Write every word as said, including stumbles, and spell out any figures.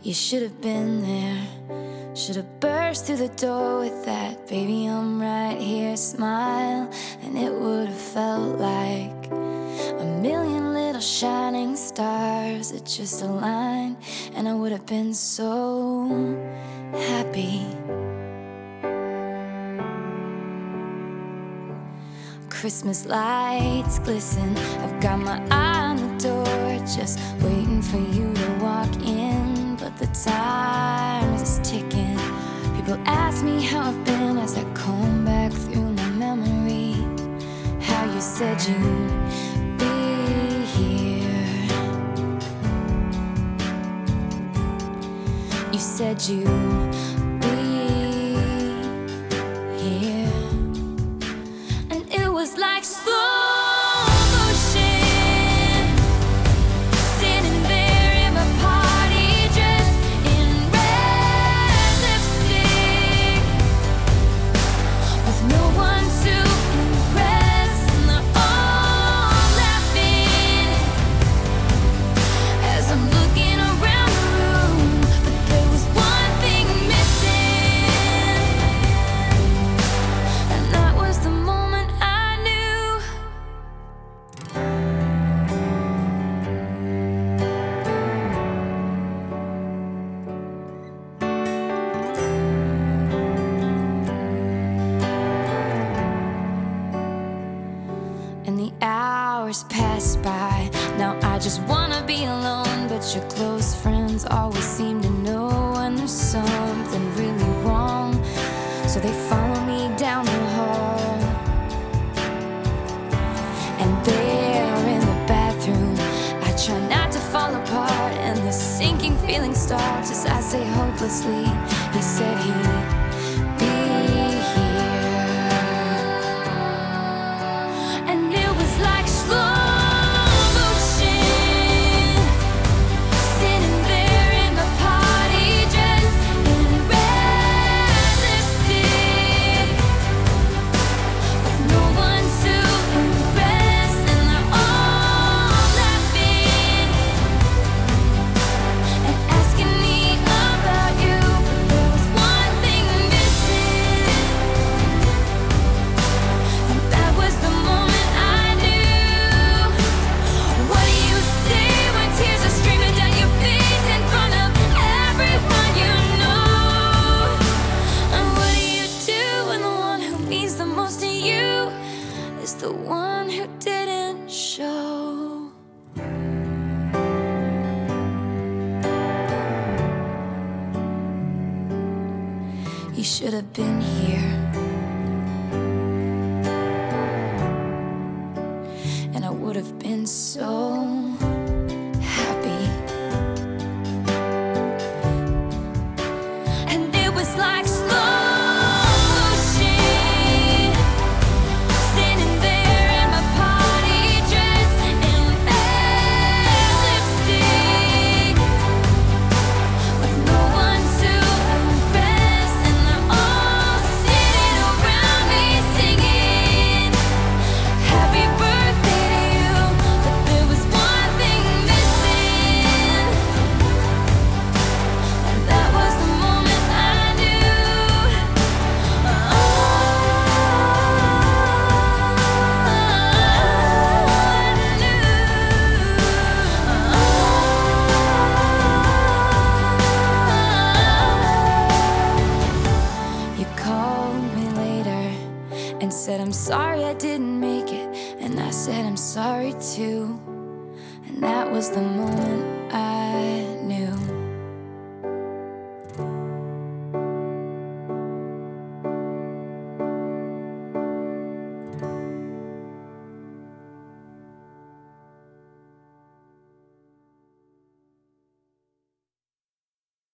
You should have been there. Should have burst through the door with that "baby, I'm right here" smile, and it would have felt like a million little shining stars that just aligned, and I would have been so happy. Christmas lights glisten, I've got my eye on the door, just waiting for you to walk in. But the time is ticking. People ask me how I've been as I comb back through my memory. How you said you'd be here. You said you'd be here. And it was like slow pass by. Now I just wanna be alone, but your close friends always seem to know when there's something really wrong, so they follow me down the hall. And there in the bathroom, I try not to fall apart, and the sinking feeling starts as I say hopelessly, he said he'd be here. And it was like slow the one who didn't show. You should have been here, and I would have been so happy. And it was like slow and said, I'm sorry I didn't make it. And I said, I'm sorry too. And that was the moment I knew.